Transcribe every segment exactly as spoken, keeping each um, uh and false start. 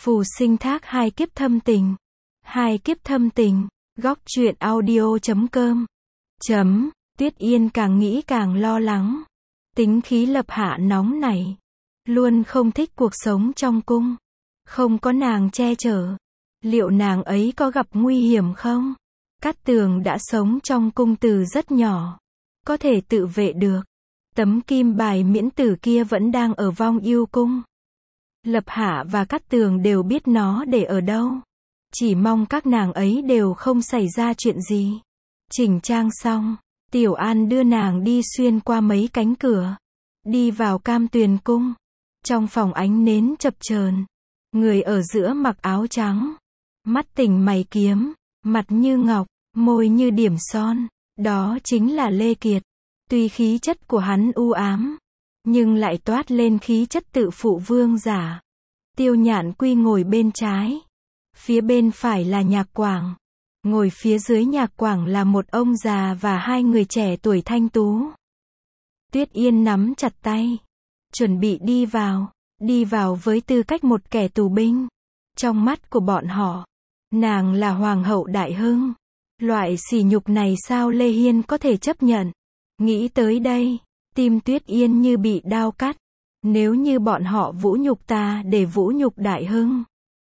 Phù sinh thác hai kiếp thâm tình. Hai kiếp thâm tình. Góc truyện audio chấm com. Chấm. Tuyết Yên càng nghĩ càng lo lắng. Tính khí Lập Hạ nóng nảy. Luôn không thích cuộc sống trong cung. Không có nàng che chở. Liệu nàng ấy có gặp nguy hiểm không? Cát Tường đã sống trong cung từ rất nhỏ. Có thể tự vệ được. Tấm kim bài miễn tử kia vẫn đang ở Vong Yêu Cung. Lập Hạ và Cát Tường đều biết nó để ở đâu. Chỉ mong các nàng ấy đều không xảy ra chuyện gì. Chỉnh trang xong, Tiểu An đưa nàng đi xuyên qua mấy cánh cửa. Đi vào Cam Tuyền Cung. Trong phòng ánh nến chập chờn. Người ở giữa mặc áo trắng. Mắt tỉnh mày kiếm, mặt như ngọc, môi như điểm son. Đó chính là Lê Kiệt. Tuy khí chất của hắn u ám, nhưng lại toát lên khí chất tự phụ vương giả. Tiêu Nhạn Quy ngồi bên trái. Phía bên phải là Nhạc Quảng. Ngồi phía dưới Nhạc Quảng là một ông già và hai người trẻ tuổi thanh tú. Tuyết Yên nắm chặt tay. Chuẩn bị đi vào. Đi vào với tư cách một kẻ tù binh. Trong mắt của bọn họ, nàng là Hoàng hậu Đại Hưng. Loại sỉ nhục này sao Lê Hiên có thể chấp nhận? Nghĩ tới đây, tim Tuyết Yên như bị đao cắt. Nếu như bọn họ vũ nhục ta để vũ nhục Đại Hưng,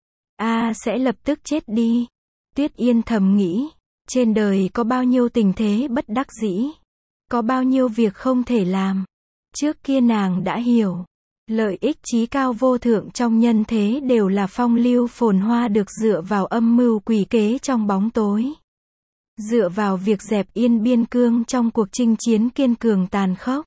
a sẽ lập tức chết đi. Tuyết Yên thầm nghĩ, trên đời có bao nhiêu tình thế bất đắc dĩ, có bao nhiêu việc không thể làm. Trước kia nàng đã hiểu, lợi ích chí cao vô thượng trong nhân thế đều là phong lưu phồn hoa được dựa vào âm mưu quỷ kế trong bóng tối. Dựa vào việc dẹp yên biên cương trong cuộc chinh chiến kiên cường tàn khốc.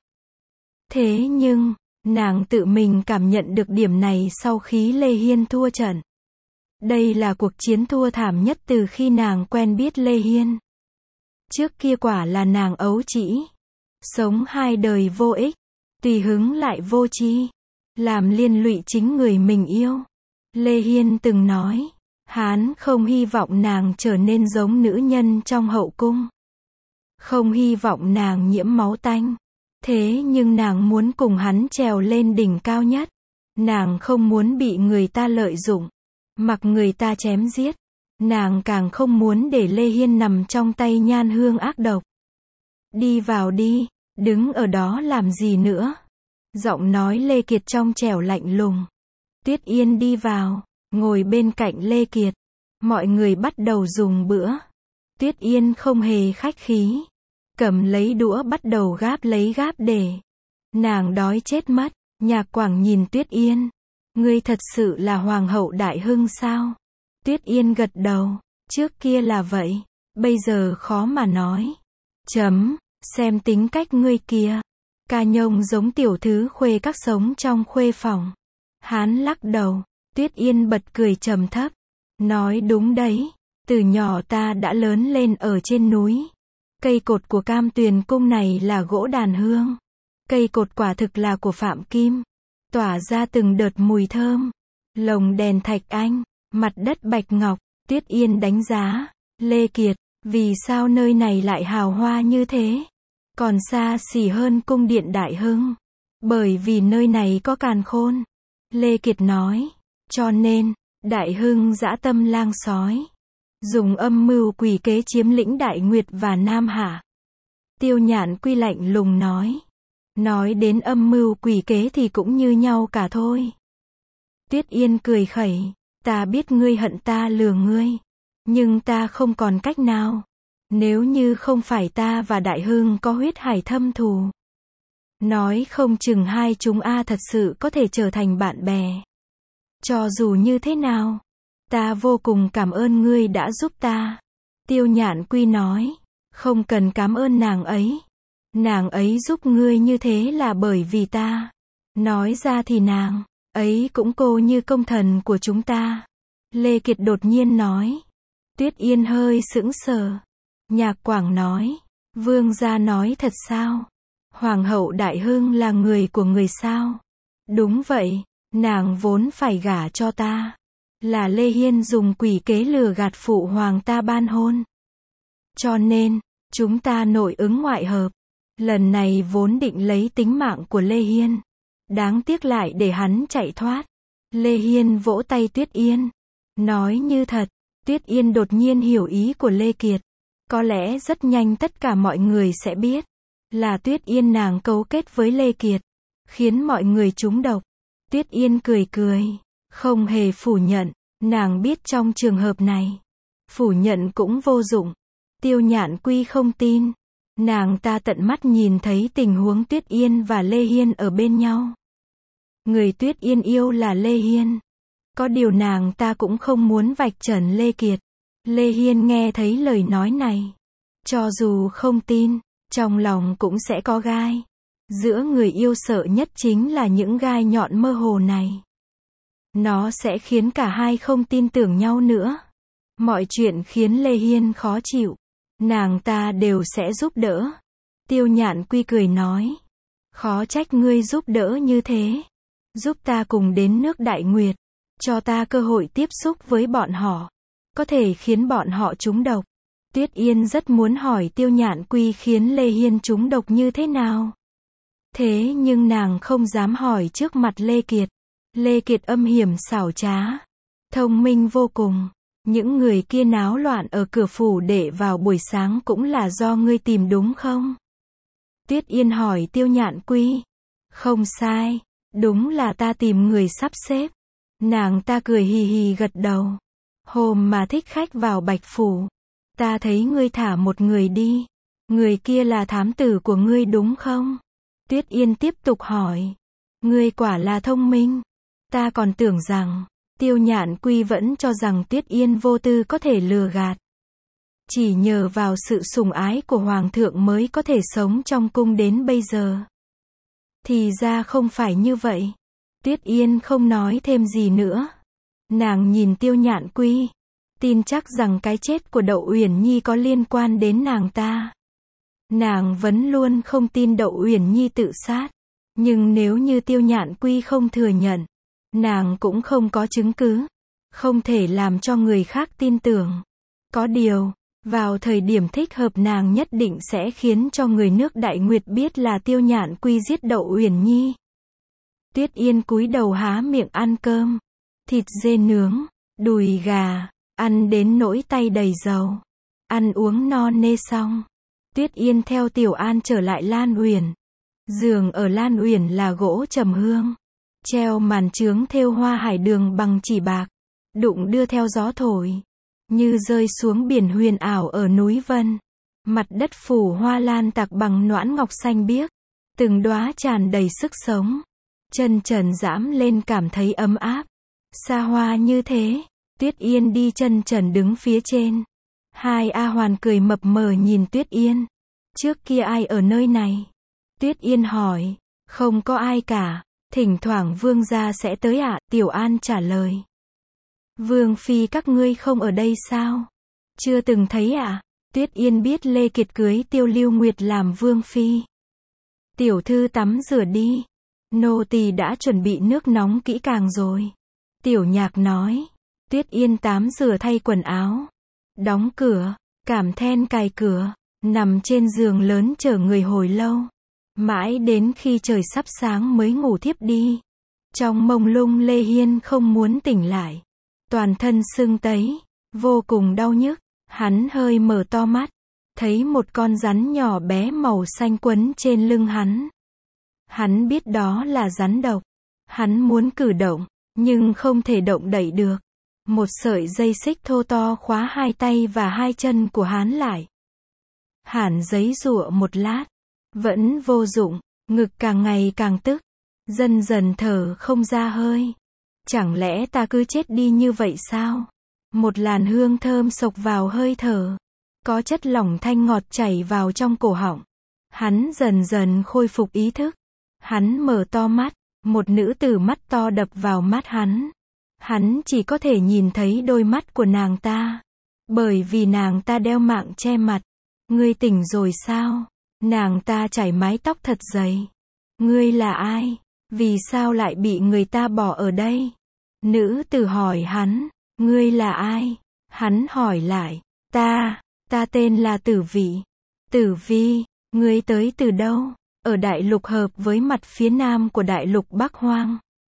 Thế nhưng, nàng tự mình cảm nhận được điểm này sau khi Lê Hiên thua trận. Đây là cuộc chiến thua thảm nhất từ khi nàng quen biết Lê Hiên. Trước kia quả là nàng ấu trĩ. Sống hai đời vô ích. Tùy hứng lại vô tri. Làm liên lụy chính người mình yêu. Lê Hiên từng nói, hắn không hy vọng nàng trở nên giống nữ nhân trong hậu cung. Không hy vọng nàng nhiễm máu tanh. Thế nhưng nàng muốn cùng hắn trèo lên đỉnh cao nhất. Nàng không muốn bị người ta lợi dụng. Mặc người ta chém giết. Nàng càng không muốn để Lê Hiên nằm trong tay Nhan Hương ác độc. Đi vào đi, đứng ở đó làm gì nữa? Giọng nói Lê Kiệt trong trẻo lạnh lùng. Tuyết Yên đi vào, ngồi bên cạnh Lê Kiệt. Mọi người bắt đầu dùng bữa. Tuyết Yên không hề khách khí. Cầm lấy đũa bắt đầu gáp lấy gáp để. Nàng đói chết mất. Nhạc Quảng nhìn Tuyết Yên. Ngươi thật sự là Hoàng hậu Đại Hưng sao? Tuyết Yên gật đầu. Trước kia là vậy. Bây giờ khó mà nói. Chấm. Xem tính cách ngươi kia. Ca Nhông giống tiểu thư khuê các sống trong khuê phòng. Hán lắc đầu. Tuyết Yên bật cười trầm thấp. Nói đúng đấy. Từ nhỏ ta đã lớn lên ở trên núi. Cây cột của Cam Tuyền Cung này là gỗ đàn hương. Cây cột quả thực là của Phạm Kim. Tỏa ra từng đợt mùi thơm. Lồng đèn thạch anh. Mặt đất bạch ngọc. Tuyết Yên đánh giá. Lê Kiệt, vì sao nơi này lại hào hoa như thế? Còn xa xỉ hơn cung điện Đại Hưng. Bởi vì nơi này có càn khôn. Lê Kiệt nói. Cho nên, Đại Hưng dã tâm lang sói. Dùng âm mưu quỷ kế chiếm lĩnh Đại Nguyệt và Nam Hạ. Tiêu Nhạn Quy lạnh lùng nói. Nói đến âm mưu quỷ kế thì cũng như nhau cả thôi. Tuyết Yên cười khẩy. Ta biết ngươi hận ta lừa ngươi. Nhưng ta không còn cách nào. Nếu như không phải ta và Đại Hưng có huyết hải thâm thù. Nói không chừng hai chúng a thật sự có thể trở thành bạn bè. Cho dù như thế nào. Ta vô cùng cảm ơn ngươi đã giúp ta. Tiêu Nhạn Quy nói. Không cần cảm ơn nàng ấy. Nàng ấy giúp ngươi như thế là bởi vì ta. Nói ra thì nàng ấy cũng cô như công thần của chúng ta. Lê Kiệt đột nhiên nói. Tuyết Yên hơi sững sờ. Nhạc Quảng nói. Vương gia nói thật sao? Hoàng hậu Đại Hưng là người của người sao? Đúng vậy. Nàng vốn phải gả cho ta. Là Lê Hiên dùng quỷ kế lừa gạt phụ hoàng ta ban hôn. Cho nên, chúng ta nội ứng ngoại hợp. Lần này vốn định lấy tính mạng của Lê Hiên. Đáng tiếc lại để hắn chạy thoát. Lê Hiên vỗ tay Tuyết Yên. Nói như thật. Tuyết Yên đột nhiên hiểu ý của Lê Kiệt. Có lẽ rất nhanh tất cả mọi người sẽ biết. Là Tuyết Yên nàng cấu kết với Lê Kiệt. Khiến mọi người trúng độc. Tuyết Yên cười cười. Không hề phủ nhận. Nàng biết trong trường hợp này. Phủ nhận cũng vô dụng. Tiêu Nhạn Quy không tin. Nàng ta tận mắt nhìn thấy tình huống Tuyết Yên và Lê Hiên ở bên nhau. Người Tuyết Yên yêu là Lê Hiên. Có điều nàng ta cũng không muốn vạch trần Lê Kiệt. Lê Hiên nghe thấy lời nói này. Cho dù không tin, trong lòng cũng sẽ có gai. Giữa người yêu sợ nhất chính là những gai nhọn mơ hồ này. Nó sẽ khiến cả hai không tin tưởng nhau nữa. Mọi chuyện khiến Lê Hiên khó chịu. Nàng ta đều sẽ giúp đỡ. Tiêu Nhạn Quy cười nói. Khó trách ngươi giúp đỡ như thế. Giúp ta cùng đến nước Đại Nguyệt. Cho ta cơ hội tiếp xúc với bọn họ. Có thể khiến bọn họ trúng độc. Tuyết Yên rất muốn hỏi Tiêu Nhạn Quy khiến Lê Hiên trúng độc như thế nào. Thế nhưng nàng không dám hỏi trước mặt Lê Kiệt. Lê Kiệt âm hiểm xảo trá. Thông minh vô cùng. Những người kia náo loạn ở cửa phủ để vào buổi sáng cũng là do ngươi tìm đúng không? Tuyết Yên hỏi Tiêu Nhạn Quy. Không sai. Đúng là ta tìm người sắp xếp. Nàng ta cười hì hì gật đầu. Hôm mà thích khách vào Bạch Phủ. Ta thấy ngươi thả một người đi. Người kia là thám tử của ngươi đúng không? Tuyết Yên tiếp tục hỏi. Ngươi quả là thông minh. Ta còn tưởng rằng. Tiêu Nhạn Quy vẫn cho rằng Tuyết Yên vô tư có thể lừa gạt. Chỉ nhờ vào sự sủng ái của Hoàng thượng mới có thể sống trong cung đến bây giờ. Thì ra không phải như vậy. Tuyết Yên không nói thêm gì nữa. Nàng nhìn Tiêu Nhạn Quy. Tin chắc rằng cái chết của Đậu Uyển Nhi có liên quan đến nàng ta. Nàng vẫn luôn không tin Đậu Uyển Nhi tự sát. Nhưng nếu như Tiêu Nhạn Quy không thừa nhận. Nàng cũng không có chứng cứ. Không thể làm cho người khác tin tưởng. Có điều, vào thời điểm thích hợp nàng nhất định sẽ khiến cho người nước Đại Nguyệt biết là Tiêu Nhạn Quy giết Đậu Uyển Nhi. Tuyết Yên cúi đầu há miệng ăn cơm. Thịt dê nướng, đùi gà, ăn đến nỗi tay đầy dầu. Ăn uống no nê xong. Tuyết Yên theo Tiểu An trở lại Lan Uyển. Giường ở Lan Uyển là gỗ trầm hương. Treo màn chướng thêu hoa hải đường bằng chỉ bạc. Đụng đưa theo gió thổi. Như rơi xuống biển huyền ảo ở núi Vân. Mặt đất phủ hoa lan tạc bằng noãn ngọc xanh biếc. Từng đóa tràn đầy sức sống. Chân trần dẫm lên cảm thấy ấm áp. Xa hoa như thế. Tuyết Yên đi chân trần đứng phía trên. Hai A Hoàn cười mập mờ nhìn Tuyết Yên. Trước kia ai ở nơi này? Tuyết Yên hỏi. Không có ai cả. Thỉnh thoảng vương gia sẽ tới ạ, à? Tiểu An trả lời. Vương phi các ngươi không ở đây sao? Chưa từng thấy ạ. À? Tuyết Yên biết Lê Kiệt cưới Tiêu Lưu Nguyệt làm vương phi. Tiểu thư tắm rửa đi. Nô tỳ đã chuẩn bị nước nóng kỹ càng rồi. Tiểu Nhạc nói. Tuyết Yên tắm rửa thay quần áo. Đóng cửa. Cảm then cài cửa. Nằm trên giường lớn chờ người hồi lâu. Mãi đến khi trời sắp sáng mới ngủ thiếp đi. Trong mông lung Lê Hiên không muốn tỉnh lại. Toàn thân sưng tấy. Vô cùng đau nhức. Hắn hơi mở to mắt. Thấy một con rắn nhỏ bé màu xanh quấn trên lưng hắn. Hắn biết đó là rắn độc. Hắn muốn cử động. Nhưng không thể động đậy được. Một sợi dây xích thô to khóa hai tay và hai chân của hắn lại. Hắn giãy giụa một lát. Vẫn vô dụng. Ngực càng ngày càng tức. Dần dần thở không ra hơi. Chẳng lẽ ta cứ chết đi như vậy sao? Một làn hương thơm xộc vào hơi thở. Có chất lỏng thanh ngọt chảy vào trong cổ họng. Hắn dần dần khôi phục ý thức. Hắn mở to mắt. Một nữ tử mắt to đập vào mắt hắn. Hắn chỉ có thể nhìn thấy đôi mắt của nàng ta. Bởi vì nàng ta đeo mạng che mặt. Ngươi tỉnh rồi sao? Nàng ta chải mái tóc thật dày. Ngươi là ai? Vì sao lại bị người ta bỏ ở đây? Nữ tử hỏi hắn. Ngươi là ai? Hắn hỏi lại. Ta, ta tên là Tử Vị. Tử Vi, ngươi tới từ đâu? Ở đại lục hợp với mặt phía nam của đại lục Bắc Hoang.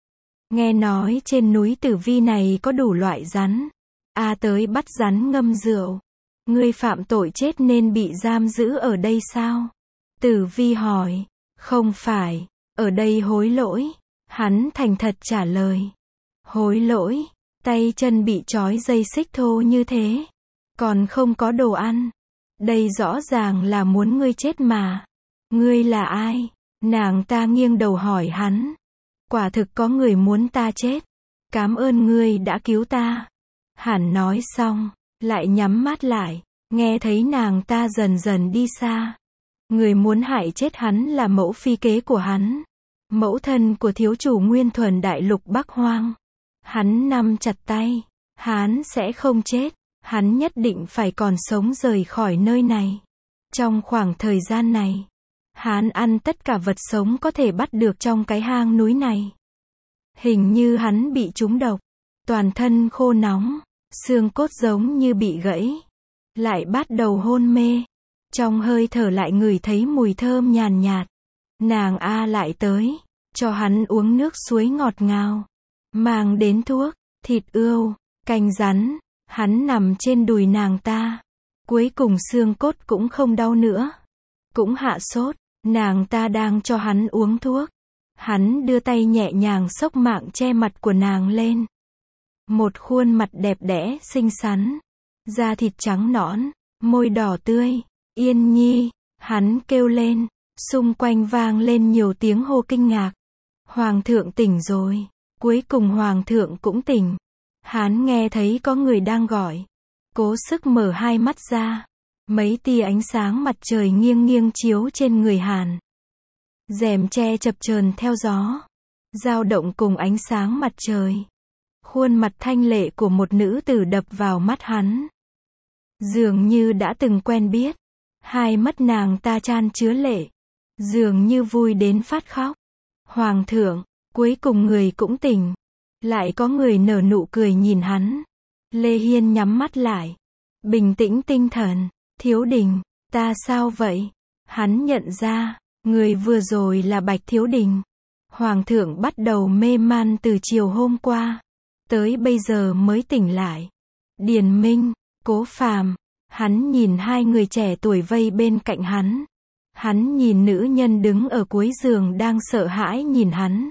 Nghe nói trên núi Tử Vi này có đủ loại rắn. A tới bắt rắn ngâm rượu. Ngươi phạm tội chết nên bị giam giữ ở đây sao? Tử Vi hỏi. Không phải, ở đây hối lỗi. Hắn thành thật trả lời. Hối lỗi, tay chân bị trói dây xích thô như thế. Còn không có đồ ăn. Đây rõ ràng là muốn ngươi chết mà. Ngươi là ai? Nàng ta nghiêng đầu hỏi hắn. Quả thực có người muốn ta chết. Cảm ơn ngươi đã cứu ta. Hắn nói xong, lại nhắm mắt lại, nghe thấy nàng ta dần dần đi xa. Người muốn hại chết hắn là mẫu phi kế của hắn. Mẫu thân của thiếu chủ Nguyên Thuần đại lục Bắc Hoang. Hắn nắm chặt tay. Hắn sẽ không chết. Hắn nhất định phải còn sống rời khỏi nơi này. Trong khoảng thời gian này, hắn ăn tất cả vật sống có thể bắt được trong cái hang núi này. Hình như hắn bị trúng độc. Toàn thân khô nóng. Xương cốt giống như bị gãy. Lại bắt đầu hôn mê. Trong hơi thở lại ngửi thấy mùi thơm nhàn nhạt. Nàng A lại tới. Cho hắn uống nước suối ngọt ngào. Mang đến thuốc, thịt ươu, canh rắn. Hắn nằm trên đùi nàng ta. Cuối cùng xương cốt cũng không đau nữa. Cũng hạ sốt. Nàng ta đang cho hắn uống thuốc. Hắn đưa tay nhẹ nhàng xốc mạng che mặt của nàng lên. Một khuôn mặt đẹp đẽ, xinh xắn. Da thịt trắng nõn, môi đỏ tươi. Yên Nhi, hắn kêu lên. Xung quanh vang lên nhiều tiếng hô kinh ngạc. Hoàng thượng tỉnh rồi. Cuối cùng hoàng thượng cũng tỉnh. Hắn nghe thấy có người đang gọi. Cố sức mở hai mắt ra. Mấy tia ánh sáng mặt trời nghiêng nghiêng chiếu trên người hắn. Rèm che chập chờn theo gió. Dao động cùng ánh sáng mặt trời. Khuôn mặt thanh lệ của một nữ tử đập vào mắt hắn. Dường như đã từng quen biết. Hai mắt nàng ta chan chứa lệ. Dường như vui đến phát khóc. Hoàng thượng, cuối cùng người cũng tỉnh. Lại có người nở nụ cười nhìn hắn. Lê Hiên nhắm mắt lại. Bình tĩnh tinh thần. Thiếu Đình, ta sao vậy? Hắn nhận ra, người vừa rồi là Bạch Thiếu Đình. Hoàng thượng bắt đầu mê man từ chiều hôm qua. Tới bây giờ mới tỉnh lại. Điền Minh, Cố Phàm. Hắn nhìn hai người trẻ tuổi vây bên cạnh hắn. Hắn nhìn nữ nhân đứng ở cuối giường đang sợ hãi nhìn hắn.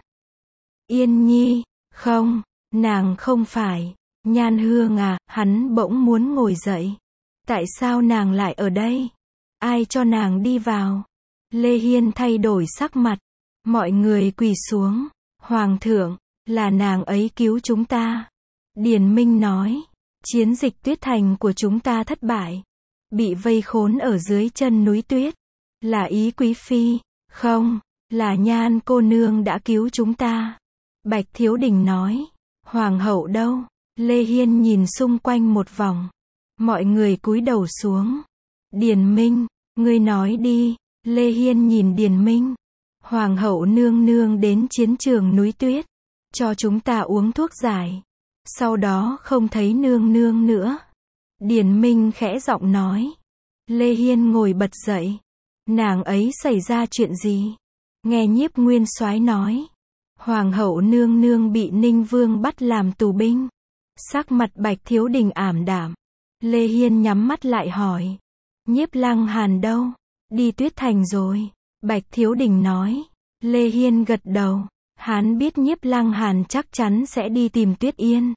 Yên Nhi, không, nàng không phải. Nhan Hương à, hắn bỗng muốn ngồi dậy. Tại sao nàng lại ở đây? Ai cho nàng đi vào? Lê Hiên thay đổi sắc mặt. Mọi người quỳ xuống. Hoàng thượng, là nàng ấy cứu chúng ta. Điền Minh nói. Chiến dịch Tuyết Thành của chúng ta thất bại. Bị vây khốn ở dưới chân núi tuyết. Là Ý Quý Phi. Không, là Nhan cô nương đã cứu chúng ta. Bạch Thiếu Đình nói. Hoàng hậu đâu? Lê Hiên nhìn xung quanh một vòng. Mọi người cúi đầu xuống. Điền Minh, ngươi nói đi. Lê Hiên nhìn Điền Minh. Hoàng hậu nương nương đến chiến trường núi tuyết. Cho chúng ta uống thuốc giải. Sau đó không thấy nương nương nữa. Điền Minh khẽ giọng nói. Lê Hiên ngồi bật dậy. Nàng ấy xảy ra chuyện gì? Nghe Nhiếp Nguyên Soái nói. Hoàng hậu nương nương bị Ninh Vương bắt làm tù binh. Sắc mặt Bạch Thiếu Đình ảm đạm. Lê Hiên nhắm mắt lại hỏi. Nhiếp Lăng Hàn đâu? Đi Tuyết Thành rồi. Bạch Thiếu Đình nói. Lê Hiên gật đầu. Hắn biết Nhiếp Lăng Hàn chắc chắn sẽ đi tìm Tuyết Yên.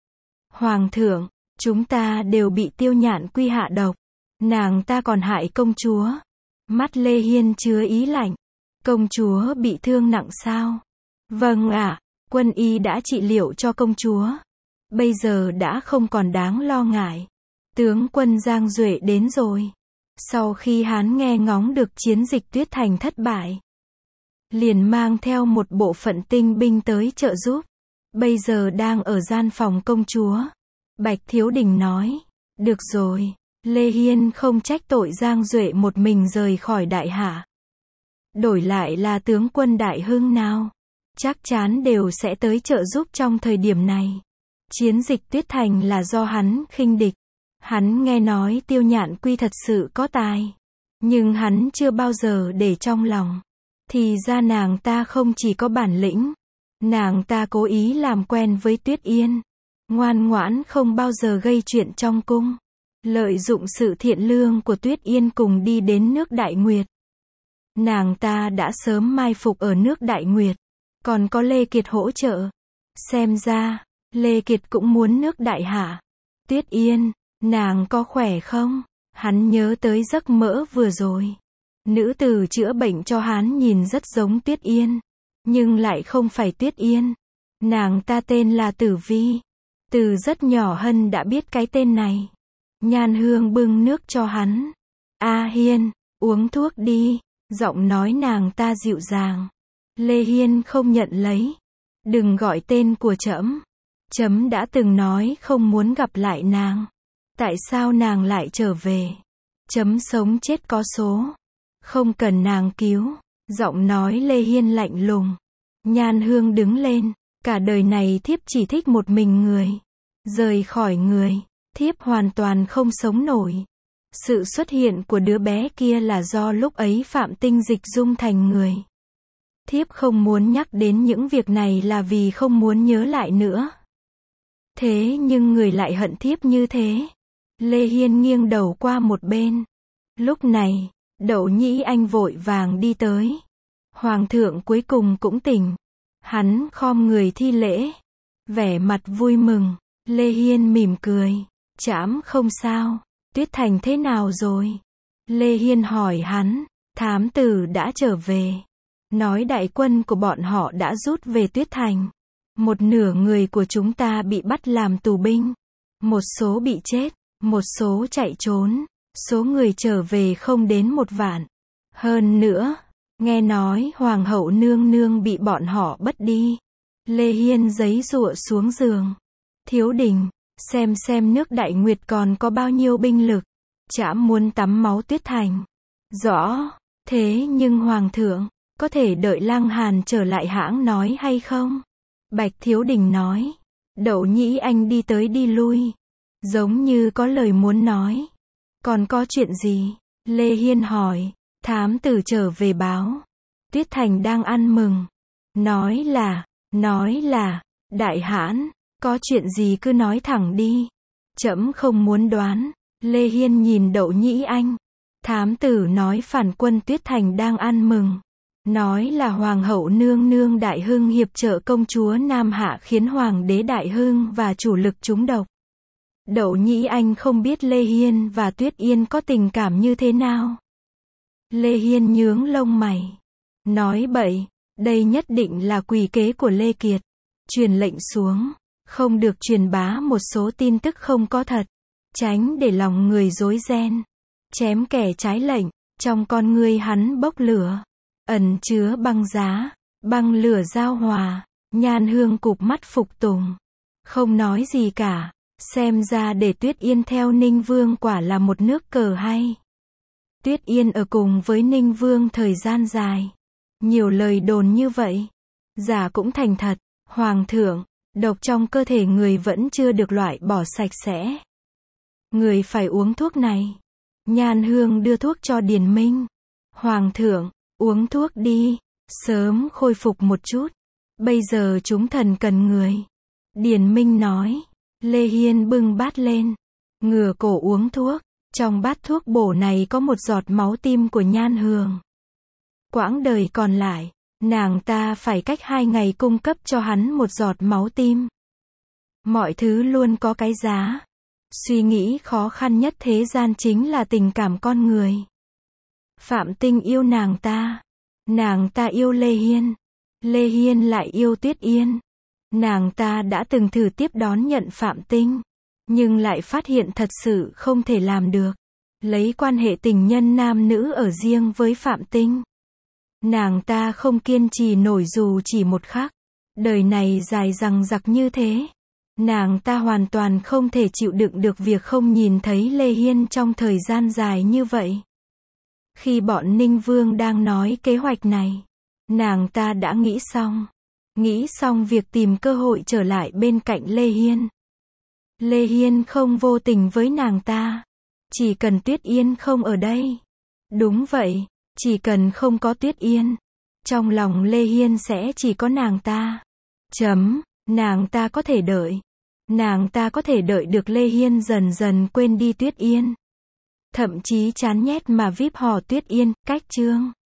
Hoàng thượng, chúng ta đều bị Tiêu Nhạn Quy hạ độc. Nàng ta còn hại công chúa. Mắt Lê Hiên chứa ý lạnh. Công chúa bị thương nặng sao? Vâng ạ, quân y đã trị liệu cho công chúa. Bây giờ đã không còn đáng lo ngại. Tướng quân Giang Duệ đến rồi. Sau khi hắn nghe ngóng được chiến dịch Tuyết Thành thất bại, liền mang theo một bộ phận tinh binh tới trợ giúp. Bây giờ đang ở gian phòng công chúa. Bạch Thiếu Đình nói. Được rồi, Lê Hiên không trách tội Giang Duệ một mình rời khỏi đại hạ. Đổi lại là tướng quân Đại Hưng nào, chắc chắn đều sẽ tới trợ giúp trong thời điểm này. Chiến dịch Tuyết Thành là do hắn khinh địch. Hắn nghe nói Tiêu Nhạn Quy thật sự có tài. Nhưng hắn chưa bao giờ để trong lòng. Thì ra nàng ta không chỉ có bản lĩnh. Nàng ta cố ý làm quen với Tuyết Yên. Ngoan ngoãn không bao giờ gây chuyện trong cung. Lợi dụng sự thiện lương của Tuyết Yên cùng đi đến nước Đại Nguyệt. Nàng ta đã sớm mai phục ở nước Đại Nguyệt. Còn có Lê Kiệt hỗ trợ. Xem ra, Lê Kiệt cũng muốn nước Đại Hạ. Tuyết Yên, nàng có khỏe không? Hắn nhớ tới giấc mỡ vừa rồi. Nữ tử chữa bệnh cho hắn nhìn rất giống Tuyết Yên. Nhưng lại không phải Tuyết Yên. Nàng ta tên là Tử Vi. Từ rất nhỏ Hân đã biết cái tên này. Nhan Hương bưng nước cho hắn. A Hiên, uống thuốc đi. Giọng nói nàng ta dịu dàng. Lê Hiên không nhận lấy. Đừng gọi tên của trẫm. Trẫm đã từng nói không muốn gặp lại nàng. Tại sao nàng lại trở về? Trẫm sống chết có số. Không cần nàng cứu. Giọng nói Lê Hiên lạnh lùng. Nhan Hương đứng lên. Cả đời này thiếp chỉ thích một mình người. Rời khỏi người, thiếp hoàn toàn không sống nổi. Sự xuất hiện của đứa bé kia là do lúc ấy Phạm Tinh dịch dung thành người. Thiếp không muốn nhắc đến những việc này là vì không muốn nhớ lại nữa. Thế nhưng người lại hận thiếp như thế. Lê Hiên nghiêng đầu qua một bên. Lúc này, Đậu Nhĩ Anh vội vàng đi tới. Hoàng thượng cuối cùng cũng tỉnh. Hắn khom người thi lễ. Vẻ mặt vui mừng. Lê Hiên mỉm cười. Trẫm không sao. Tuyết Thành thế nào rồi? Lê Hiên hỏi hắn. Thám tử đã trở về. Nói đại quân của bọn họ đã rút về Tuyết Thành. Một nửa người của chúng ta bị bắt làm tù binh. Một số bị chết. Một số chạy trốn. Số người trở về không đến một vạn. Hơn nữa, nghe nói Hoàng hậu nương nương bị bọn họ bắt đi. Lê Hiên giấy giụa xuống giường. Thiếu đình, xem xem nước Đại Nguyệt còn có bao nhiêu binh lực. Trẫm muốn tắm máu Tuyết Thành. Rõ, thế nhưng Hoàng thượng, có thể đợi Lăng Hàn trở lại hãng nói hay không? Bạch Thiếu Đình nói. Đậu Nhĩ Anh đi tới đi lui. Giống như có lời muốn nói. Còn có chuyện gì? Lê Hiên hỏi. Thám tử trở về báo. Tuyết Thành đang ăn mừng. Nói là, nói là, đại hãn, có chuyện gì cứ nói thẳng đi. Trẫm không muốn đoán. Lê Hiên nhìn Đậu Nhĩ Anh. Thám tử nói phản quân Tuyết Thành đang ăn mừng. Nói là Hoàng hậu nương nương Đại Hưng hiệp trợ công chúa Nam Hạ khiến Hoàng đế Đại Hưng và chủ lực trúng độc. Đậu Nhĩ Anh không biết Lê Hiên và Tuyết Yên có tình cảm như thế nào. Lê Hiên nhướng lông mày. Nói bậy, đây nhất định là quỷ kế của Lê Kiệt. Truyền lệnh xuống, không được truyền bá một số tin tức không có thật. Tránh để lòng người rối ren. Chém kẻ trái lệnh, trong con ngươi hắn bốc lửa. Ẩn chứa băng giá, băng lửa giao hòa. Nhan Hương cụp mắt phục tùng. Không nói gì cả. Xem ra để Tuyết Yên theo Ninh Vương quả là một nước cờ hay. Tuyết Yên ở cùng với Ninh Vương thời gian dài. Nhiều lời đồn như vậy. Giả cũng thành thật. Hoàng thượng, độc trong cơ thể người vẫn chưa được loại bỏ sạch sẽ. Người phải uống thuốc này. Nhan Hương đưa thuốc cho Điền Minh. Hoàng thượng, uống thuốc đi. Sớm khôi phục một chút. Bây giờ chúng thần cần người. Điền Minh nói. Lê Hiên bưng bát lên. Ngửa cổ uống thuốc. Trong bát thuốc bổ này có một giọt máu tim của Nhan Hương. Quãng đời còn lại, nàng ta phải cách hai ngày cung cấp cho hắn một giọt máu tim. Mọi thứ luôn có cái giá. Suy nghĩ khó khăn nhất thế gian chính là tình cảm con người. Phạm Tinh yêu nàng ta. Nàng ta yêu Lê Hiên. Lê Hiên lại yêu Tuyết Yên. Nàng ta đã từng thử tiếp đón nhận Phạm Tinh. Nhưng lại phát hiện thật sự không thể làm được. Lấy quan hệ tình nhân nam nữ ở riêng với Phạm Tinh. Nàng ta không kiên trì nổi dù chỉ một khắc. Đời này dài dằng dặc như thế. Nàng ta hoàn toàn không thể chịu đựng được việc không nhìn thấy Lê Hiên trong thời gian dài như vậy. Khi bọn Ninh Vương đang nói kế hoạch này, nàng ta đã nghĩ xong. Nghĩ xong việc tìm cơ hội trở lại bên cạnh Lê Hiên. Lê Hiên không vô tình với nàng ta. Chỉ cần Tuyết Yên không ở đây. Đúng vậy, chỉ cần không có Tuyết Yên. Trong lòng Lê Hiên sẽ chỉ có nàng ta. Chấm, nàng ta có thể đợi. Nàng ta có thể đợi được Lê Hiên dần dần quên đi Tuyết Yên. Thậm chí chán nhét mà víp hò Tuyết Yên, cách chương.